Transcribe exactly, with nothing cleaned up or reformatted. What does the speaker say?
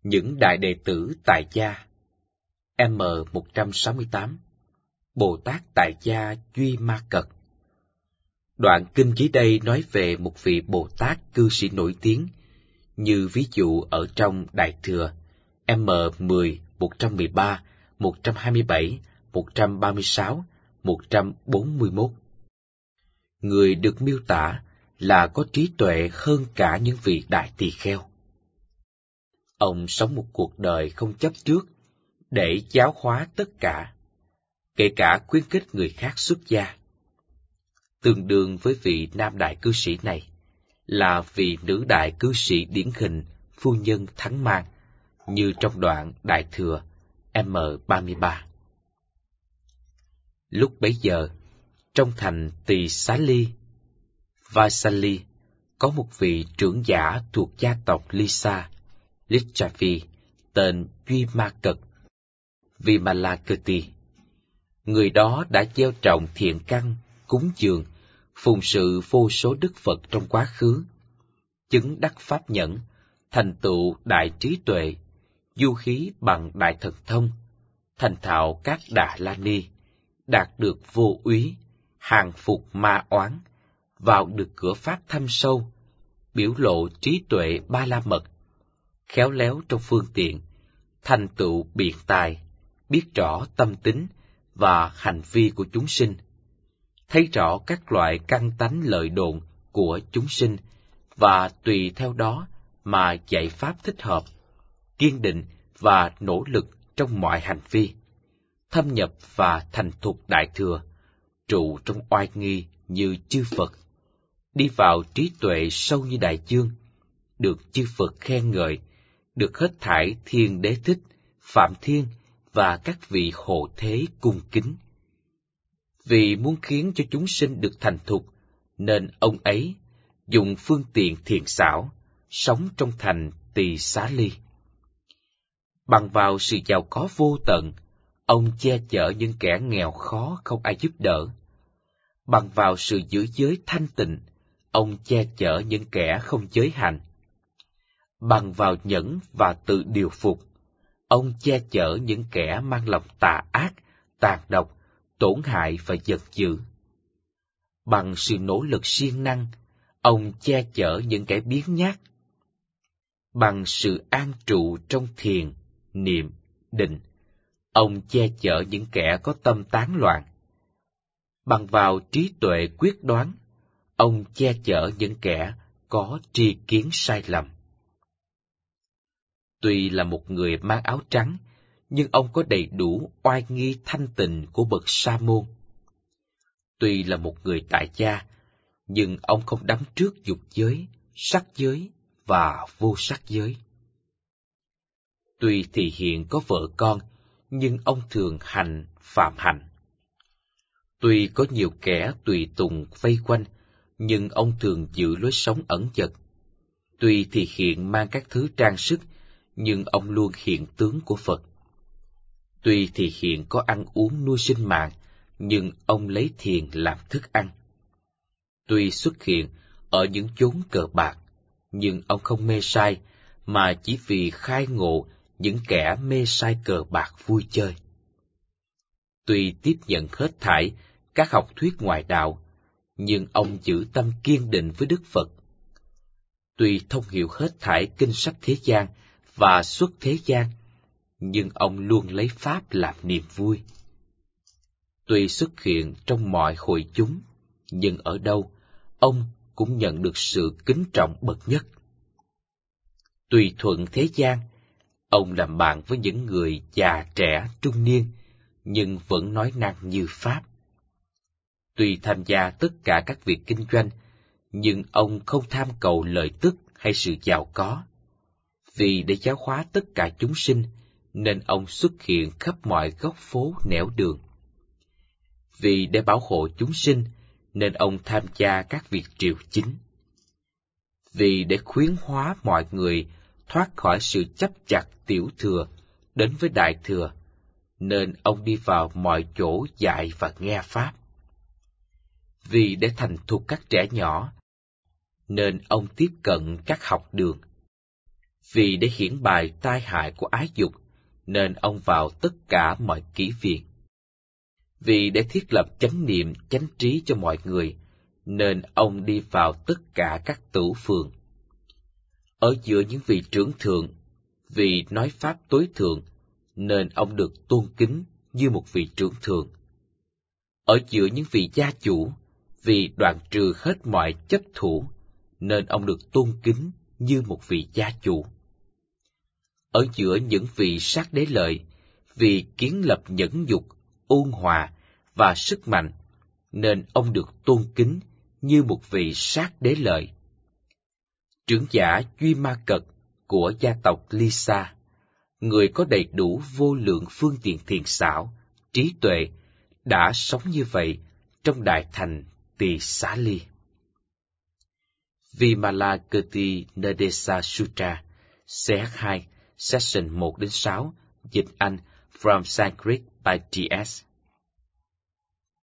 Những đại đệ tử tại gia. M một trăm sáu mươi tám. Bồ Tát tại gia Duy Ma Cật. Đoạn kinh dưới đây nói về một vị Bồ Tát cư sĩ nổi tiếng, như ví dụ ở trong Đại Thừa M mười, một trăm mười ba, một trăm hai mươi bảy, một trăm ba mươi sáu, một trăm bốn mươi mốt. Người được miêu tả là có trí tuệ hơn cả những vị đại tỳ kheo. Ông sống một cuộc đời không chấp trước, để giáo hóa tất cả, kể cả khuyến khích người khác xuất gia. Tương đương với vị nam đại cư sĩ này là vị nữ đại cư sĩ điển hình phu nhân Thắng Mang, như trong đoạn Đại Thừa M ba mươi ba. Lúc bấy giờ, trong thành Tỳ Xá Ly, Vaisali, có một vị trưởng giả thuộc gia tộc Lisa, Lichavi, tên Duy Ma Cật, Vimalakirti. Người đó đã gieo trồng thiện căn, cúng dường, phụng sự vô số đức Phật trong quá khứ, chứng đắc pháp nhẫn, thành tựu đại trí tuệ, du khí bằng đại thần thông, thành thạo các Đà La Ni, đạt được vô úy, hàng phục ma oán, vào được cửa pháp thâm sâu, biểu lộ trí tuệ ba la mật, khéo léo trong phương tiện, thành tựu biện tài, biết rõ tâm tính và hành vi của chúng sinh, thấy rõ các loại căn tánh lợi độn của chúng sinh và tùy theo đó mà dạy pháp thích hợp, kiên định và nỗ lực trong mọi hành vi, thâm nhập và thành thục đại thừa, trụ trong oai nghi như chư Phật, đi vào trí tuệ sâu như đại dương, được chư Phật khen ngợi, được hết thảy thiên đế thích, phạm thiên và các vị hộ thế cung kính. Vì muốn khiến cho chúng sinh được thành thục, nên ông ấy dùng phương tiện thiện xảo, sống trong thành Tỳ Xá Ly. Bằng vào sự giàu có vô tận, ông che chở những kẻ nghèo khó không ai giúp đỡ. Bằng vào sự giữ giới thanh tịnh, ông che chở những kẻ không giới hạnh. Bằng vào nhẫn và tự điều phục, ông che chở những kẻ mang lòng tà ác, tàn độc, tổn hại và giận dữ. Bằng sự nỗ lực siêng năng, ông che chở những kẻ biếng nhác. Bằng sự an trụ trong thiền, niệm, định, ông che chở những kẻ có tâm tán loạn. Bằng vào trí tuệ quyết đoán, ông che chở những kẻ có tri kiến sai lầm. Tuy là một người mang áo trắng, nhưng ông có đầy đủ oai nghi thanh tịnh của bậc sa môn. Tuy là một người tại gia, nhưng ông không đắm trước dục giới, sắc giới và vô sắc giới. Tuy thì hiện có vợ con, nhưng ông thường hành phạm hạnh. Tuy có nhiều kẻ tùy tùng vây quanh, nhưng ông thường giữ lối sống ẩn dật. Tuy thì hiện mang các thứ trang sức, nhưng ông luôn hiện tướng của Phật. Tuy thì hiện có ăn uống nuôi sinh mạng, nhưng ông lấy thiền làm thức ăn. Tuy xuất hiện ở những chốn cờ bạc, nhưng ông không mê sai, mà chỉ vì khai ngộ những kẻ mê sai cờ bạc vui chơi. Tuy tiếp nhận hết thảy các học thuyết ngoại đạo, nhưng ông giữ tâm kiên định với Đức Phật. Tuy thông hiểu hết thảy kinh sách thế gian và xuất thế gian, nhưng ông luôn lấy Pháp làm niềm vui. Tuy xuất hiện trong mọi hội chúng, nhưng ở đâu, ông cũng nhận được sự kính trọng bậc nhất. Tùy thuận thế gian, ông làm bạn với những người già trẻ trung niên, nhưng vẫn nói năng như Pháp. Tuy tham gia tất cả các việc kinh doanh, nhưng ông không tham cầu lợi tức hay sự giàu có. Vì để giáo hóa tất cả chúng sinh, nên ông xuất hiện khắp mọi góc phố nẻo đường. Vì để bảo hộ chúng sinh, nên ông tham gia các việc triều chính. Vì để khuyến hóa mọi người thoát khỏi sự chấp chặt tiểu thừa đến với đại thừa, nên ông đi vào mọi chỗ dạy và nghe Pháp. Vì để thành thục các trẻ nhỏ, nên ông tiếp cận các học đường. Vì để hiển bài tai hại của ái dục, nên ông vào tất cả mọi kỹ viện. Vì để thiết lập chánh niệm chánh trí cho mọi người, nên ông đi vào tất cả các tửu phường. Ở giữa những vị trưởng thượng, vì nói pháp tối thượng, nên ông được tôn kính như một vị trưởng thượng. Ở giữa những vị gia chủ, vì đoạn trừ hết mọi chấp thủ, nên ông được tôn kính như một vị gia chủ. Ở giữa những vị sát đế lợi, vì kiến lập nhẫn nhục, ôn hòa và sức mạnh, nên ông được tôn kính như một vị sát đế lợi. Trưởng giả Duy Ma Cật của gia tộc Lisa, người có đầy đủ vô lượng phương tiện thiền xảo, trí tuệ, đã sống như vậy trong đại thành Tỳ Xá Ly. Vimalakirti Nadesa Sutra, C H hai, Section một đến sáu, dịch Anh, From Sanskrit by T S